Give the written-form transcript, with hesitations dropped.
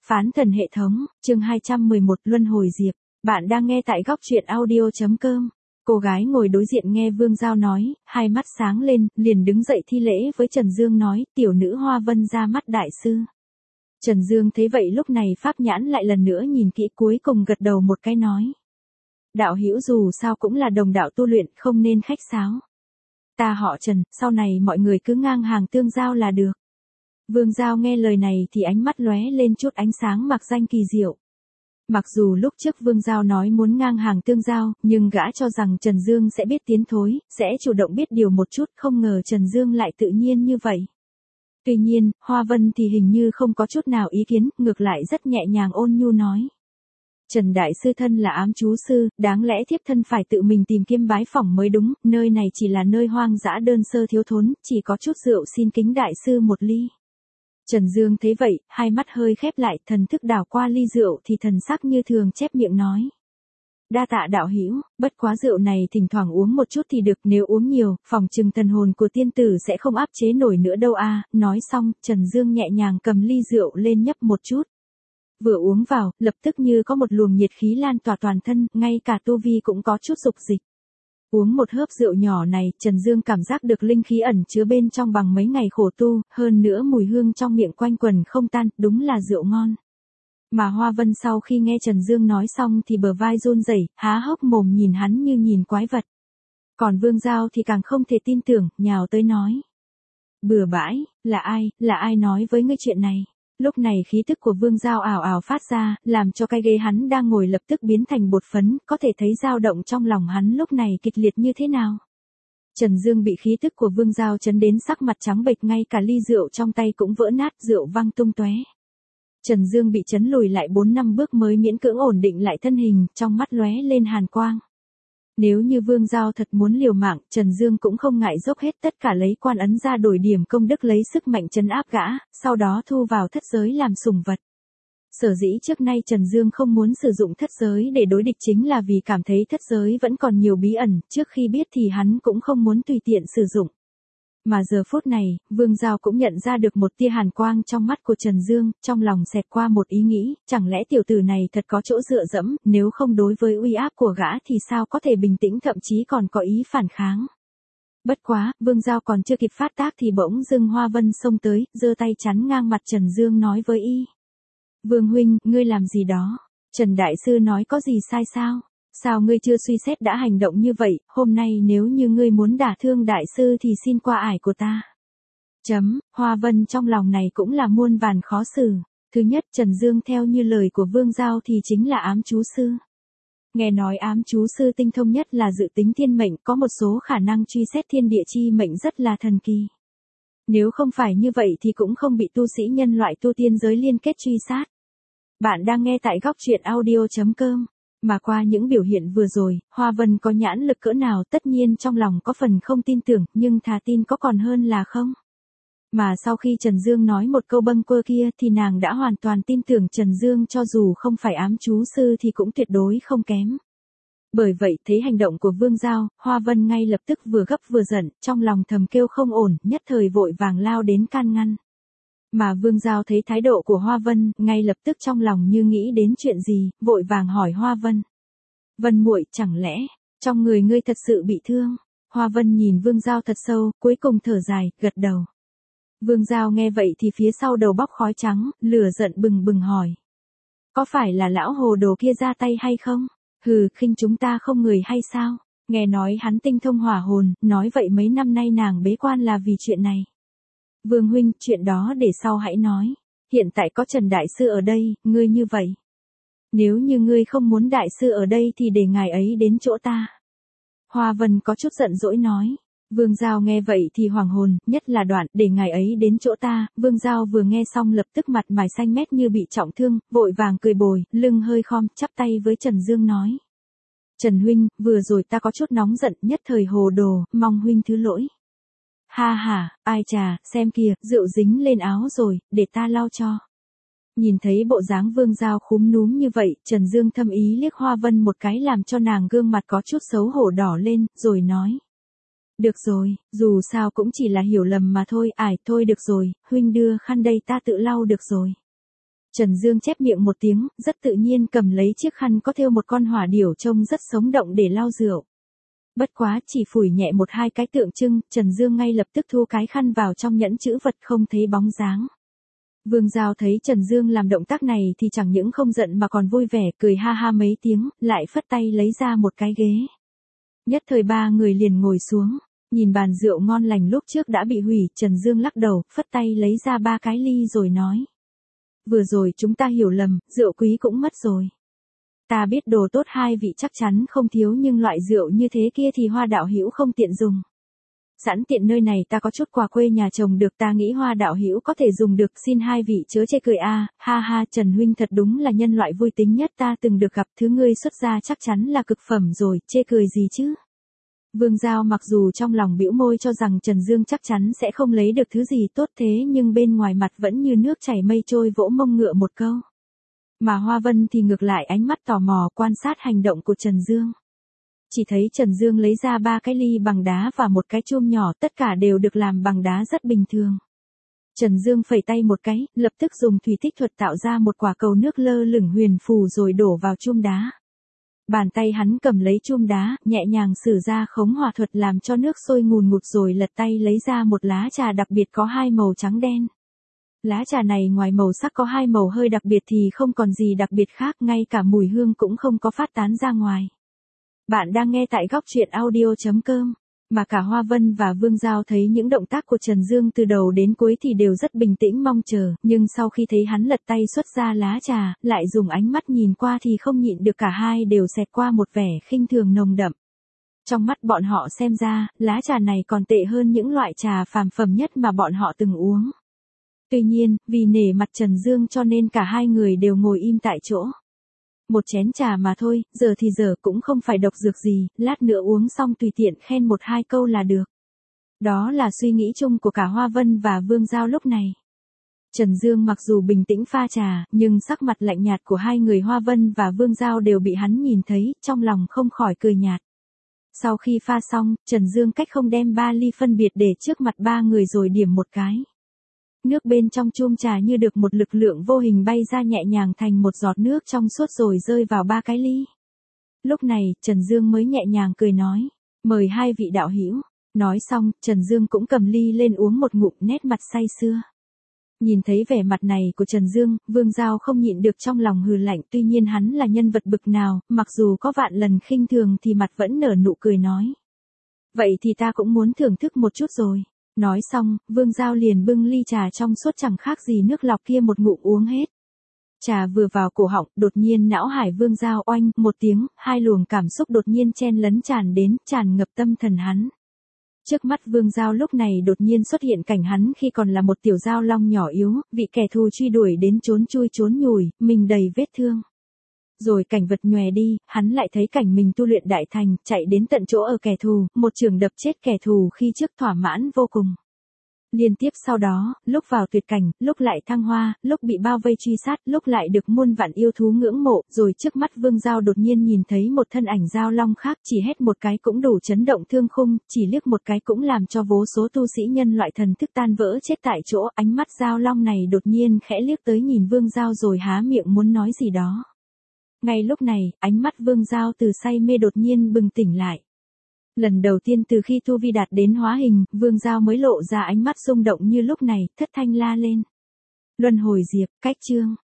Phán thần hệ thống, chương 211 Luân hồi diệp. Bạn đang nghe tại góc truyện audio.com. Cô gái ngồi đối diện nghe Vương Giao nói, hai mắt sáng lên, liền đứng dậy thi lễ với Trần Dương nói, tiểu nữ Hoa Vân ra mắt đại sư. Trần Dương thấy vậy lúc này pháp nhãn lại lần nữa nhìn kỹ cuối cùng gật đầu một cái nói. Đạo hữu dù sao cũng là đồng đạo tu luyện, không nên khách sáo. Ta họ Trần, sau này mọi người cứ ngang hàng tương giao là được. Vương Giao nghe lời này thì ánh mắt lóe lên chút ánh sáng mặc danh kỳ diệu. Mặc dù lúc trước Vương Giao nói muốn ngang hàng tương giao, nhưng gã cho rằng Trần Dương sẽ biết tiến thối, sẽ chủ động biết điều một chút, không ngờ Trần Dương lại tự nhiên như vậy. Tuy nhiên, Hoa Vân thì hình như không có chút nào ý kiến, ngược lại rất nhẹ nhàng ôn nhu nói. Trần Đại Sư thân là ám chú sư, đáng lẽ thiếp thân phải tự mình tìm kiếm bái phỏng mới đúng, nơi này chỉ là nơi hoang dã đơn sơ thiếu thốn, chỉ có chút rượu xin kính Đại Sư một ly. Trần Dương thấy vậy, hai mắt hơi khép lại, thần thức đảo qua ly rượu thì thần sắc như thường chép miệng nói. Đa tạ đạo hữu, bất quá rượu này thỉnh thoảng uống một chút thì được, nếu uống nhiều, phòng trừng thần hồn của tiên tử sẽ không áp chế nổi nữa đâu a. Nói xong, Trần Dương nhẹ nhàng cầm ly rượu lên nhấp một chút. Vừa uống vào, lập tức như có một luồng nhiệt khí lan tỏa toàn thân, ngay cả tu vi cũng có chút dục dịch. Uống một hớp rượu nhỏ này, Trần Dương cảm giác được linh khí ẩn chứa bên trong bằng mấy ngày khổ tu, hơn nữa mùi hương trong miệng quanh quần không tan, đúng là rượu ngon. Mà Hoa Vân sau khi nghe Trần Dương nói xong thì bờ vai run rẩy, há hốc mồm nhìn hắn như nhìn quái vật. Còn Vương Giao thì càng không thể tin tưởng, nhào tới nói. Bừa bãi, là ai nói với ngươi chuyện này? Lúc này khí tức của Vương Giao ảo ảo phát ra, làm cho cái ghế hắn đang ngồi lập tức biến thành bột phấn, có thể thấy dao động trong lòng hắn lúc này kịch liệt như thế nào. Trần Dương bị khí tức của Vương Giao chấn đến sắc mặt trắng bệch, ngay cả ly rượu trong tay cũng vỡ nát, rượu văng tung tóe. Trần Dương bị chấn lùi lại 4-5 bước mới miễn cưỡng ổn định lại thân hình, trong mắt lóe lên hàn quang. Nếu như Vương Giao thật muốn liều mạng, Trần Dương cũng không ngại dốc hết tất cả lấy quan ấn ra đổi điểm công đức, lấy sức mạnh trấn áp gã, sau đó thu vào thất giới làm sủng vật. Sở dĩ trước nay Trần Dương không muốn sử dụng thất giới để đối địch chính là vì cảm thấy thất giới vẫn còn nhiều bí ẩn, trước khi biết thì hắn cũng không muốn tùy tiện sử dụng. Mà giờ phút này, Vương Giao cũng nhận ra được một tia hàn quang trong mắt của Trần Dương, trong lòng xẹt qua một ý nghĩ, chẳng lẽ tiểu tử này thật có chỗ dựa dẫm, nếu không đối với uy áp của gã thì sao có thể bình tĩnh, thậm chí còn có ý phản kháng. Bất quá, Vương Giao còn chưa kịp phát tác thì bỗng dưng Hoa Vân xông tới, giơ tay chắn ngang mặt Trần Dương nói với y. Vương huynh, ngươi làm gì đó? Trần Đại Sư nói có gì sai sao? Sao ngươi chưa suy xét đã hành động như vậy, hôm nay nếu như ngươi muốn đả thương Đại Sư thì xin qua ải của ta. Hoa Vân trong lòng này cũng là muôn vàn khó xử. Thứ nhất, Trần Dương theo như lời của Vương Giao thì chính là ám chú sư. Nghe nói ám chú sư tinh thông nhất là dự tính thiên mệnh, có một số khả năng truy xét thiên địa chi mệnh rất là thần kỳ. Nếu không phải như vậy thì cũng không bị tu sĩ nhân loại tu tiên giới liên kết truy sát. Bạn đang nghe tại góc truyện audio.com. Mà qua những biểu hiện vừa rồi, Hoa Vân có nhãn lực cỡ nào tất nhiên trong lòng có phần không tin tưởng, nhưng thà tin có còn hơn là không. Mà sau khi Trần Dương nói một câu bâng quơ kia thì nàng đã hoàn toàn tin tưởng Trần Dương, cho dù không phải ám chú sư thì cũng tuyệt đối không kém. Bởi vậy thấy hành động của Vương Giao, Hoa Vân ngay lập tức vừa gấp vừa giận, trong lòng thầm kêu không ổn, nhất thời vội vàng lao đến can ngăn. Mà Vương Giao thấy thái độ của Hoa Vân, ngay lập tức trong lòng như nghĩ đến chuyện gì, vội vàng hỏi Hoa Vân. Vân muội, chẳng lẽ, trong người ngươi thật sự bị thương? Hoa Vân nhìn Vương Giao thật sâu, cuối cùng thở dài, gật đầu. Vương Giao nghe vậy thì phía sau đầu bốc khói trắng, lửa giận bừng bừng hỏi. Có phải là lão hồ đồ kia ra tay hay không? Hừ, khinh chúng ta không người hay sao? Nghe nói hắn tinh thông hỏa hồn, nói vậy mấy năm nay nàng bế quan là vì chuyện này. Vương huynh, chuyện đó để sau hãy nói. Hiện tại có Trần Đại Sư ở đây, ngươi như vậy. Nếu như ngươi không muốn Đại Sư ở đây thì để ngài ấy đến chỗ ta. Hoa Vân có chút giận dỗi nói. Vương Giao nghe vậy thì hoàng hồn, nhất là đoạn, để ngài ấy đến chỗ ta. Vương Giao vừa nghe xong lập tức mặt mày xanh mét như bị trọng thương, vội vàng cười bồi, lưng hơi khom, chắp tay với Trần Dương nói. Trần huynh, vừa rồi ta có chút nóng giận, nhất thời hồ đồ, mong huynh thứ lỗi. Ha ha, ai chà, xem kìa, rượu dính lên áo rồi, để ta lau cho. Nhìn thấy bộ dáng Vương Giao khúm núm như vậy, Trần Dương thâm ý liếc Hoa Vân một cái làm cho nàng gương mặt có chút xấu hổ đỏ lên, rồi nói. Được rồi, dù sao cũng chỉ là hiểu lầm mà thôi, thôi được rồi, huynh đưa khăn đây ta tự lau được rồi. Trần Dương chép miệng một tiếng, rất tự nhiên cầm lấy chiếc khăn có thêu một con hỏa điểu trông rất sống động để lau rượu. Bất quá chỉ phủi nhẹ một hai cái tượng trưng, Trần Dương ngay lập tức thu cái khăn vào trong nhẫn chữ vật không thấy bóng dáng. Vương Giao thấy Trần Dương làm động tác này thì chẳng những không giận mà còn vui vẻ, cười ha ha mấy tiếng, lại phất tay lấy ra một cái ghế. Nhất thời ba người liền ngồi xuống, nhìn bàn rượu ngon lành lúc trước đã bị hủy, Trần Dương lắc đầu, phất tay lấy ra 3 cái ly rồi nói. Vừa rồi chúng ta hiểu lầm, rượu quý cũng mất rồi. Ta biết đồ tốt hai vị chắc chắn không thiếu nhưng loại rượu như thế kia thì Hoa đạo hữu không tiện dùng. Sẵn tiện nơi này ta có chút quà quê nhà chồng được, ta nghĩ Hoa đạo hữu có thể dùng được, xin hai vị chớ chê cười a. Ha ha, Trần huynh thật đúng là nhân loại vui tính nhất ta từng được gặp, thứ ngươi xuất ra chắc chắn là cực phẩm rồi, chê cười gì chứ. Vương Giao mặc dù trong lòng bĩu môi cho rằng Trần Dương chắc chắn sẽ không lấy được thứ gì tốt thế nhưng bên ngoài mặt vẫn như nước chảy mây trôi vỗ mông ngựa một câu. Mà Hoa Vân thì ngược lại ánh mắt tò mò quan sát hành động của Trần Dương. Chỉ thấy Trần Dương lấy ra 3 cái ly bằng đá và một cái chum nhỏ, tất cả đều được làm bằng đá rất bình thường. Trần Dương phẩy tay một cái, lập tức dùng thủy tích thuật tạo ra một quả cầu nước lơ lửng huyền phù rồi đổ vào chum đá. Bàn tay hắn cầm lấy chum đá, nhẹ nhàng sử ra khống hỏa thuật làm cho nước sôi ngùn ngụt rồi lật tay lấy ra một lá trà đặc biệt có 2 màu trắng đen. Lá trà này ngoài màu sắc có 2 màu hơi đặc biệt thì không còn gì đặc biệt khác, ngay cả mùi hương cũng không có phát tán ra ngoài. Bạn đang nghe tại góc truyện audio.com. Mà cả Hoa Vân và Vương Giao thấy những động tác của Trần Dương từ đầu đến cuối thì đều rất bình tĩnh mong chờ, nhưng sau khi thấy hắn lật tay xuất ra lá trà, lại dùng ánh mắt nhìn qua thì không nhịn được cả hai đều xẹt qua một vẻ khinh thường nồng đậm. Trong mắt bọn họ xem ra, lá trà này còn tệ hơn những loại trà phàm phẩm nhất mà bọn họ từng uống. Tuy nhiên, vì nể mặt Trần Dương cho nên cả hai người đều ngồi im tại chỗ. Một chén trà mà thôi, giờ thì giờ cũng không phải độc dược gì, lát nữa uống xong tùy tiện khen 1-2 câu là được. Đó là suy nghĩ chung của cả Hoa Vân và Vương Giao lúc này. Trần Dương mặc dù bình tĩnh pha trà, nhưng sắc mặt lạnh nhạt của hai người Hoa Vân và Vương Giao đều bị hắn nhìn thấy, trong lòng không khỏi cười nhạt. Sau khi pha xong, Trần Dương cách không đem 3 ly phân biệt để trước mặt 3 người rồi điểm một cái. Nước bên trong chum trà như được một lực lượng vô hình bay ra nhẹ nhàng thành một giọt nước trong suốt rồi rơi vào 3 cái ly. Lúc này, Trần Dương mới nhẹ nhàng cười nói, mời hai vị đạo hữu. Nói xong, Trần Dương cũng cầm ly lên uống một ngụm, nét mặt say sưa. Nhìn thấy vẻ mặt này của Trần Dương, Vương Giao không nhịn được trong lòng hừ lạnh, tuy nhiên hắn là nhân vật bực nào, mặc dù có vạn lần khinh thường thì mặt vẫn nở nụ cười nói. Vậy thì ta cũng muốn thưởng thức một chút rồi. Nói xong, Vương Giao liền bưng ly trà trong suốt chẳng khác gì nước lọc kia một ngụm uống hết. Trà vừa vào cổ họng, đột nhiên não hải Vương Giao oanh một tiếng, 2 luồng cảm xúc đột nhiên chen lấn tràn đến, tràn ngập tâm thần hắn. Trước mắt Vương Giao lúc này đột nhiên xuất hiện cảnh hắn khi còn là một tiểu giao long nhỏ yếu, bị kẻ thù truy đuổi đến trốn chui trốn nhủi, mình đầy vết thương. Rồi cảnh vật nhòe đi, hắn lại thấy cảnh mình tu luyện đại thành, chạy đến tận chỗ ở kẻ thù, một trường đập chết kẻ thù khi trước thỏa mãn vô cùng. Liên tiếp sau đó, lúc vào tuyệt cảnh, lúc lại thăng hoa, lúc bị bao vây truy sát, lúc lại được muôn vạn yêu thú ngưỡng mộ, rồi trước mắt Vương Giao đột nhiên nhìn thấy một thân ảnh giao long khác, chỉ hét một cái cũng đủ chấn động thương khung, chỉ liếc một cái cũng làm cho vô số tu sĩ nhân loại thần thức tan vỡ chết tại chỗ. Ánh mắt giao long này đột nhiên khẽ liếc tới nhìn Vương Giao rồi há miệng muốn nói gì đó. Ngay lúc này, ánh mắt Vương Giao từ say mê đột nhiên bừng tỉnh lại. Lần đầu tiên từ khi tu vi đạt đến hóa hình, Vương Giao mới lộ ra ánh mắt rung động như lúc này, thất thanh la lên. Luân hồi diệp, cách chương.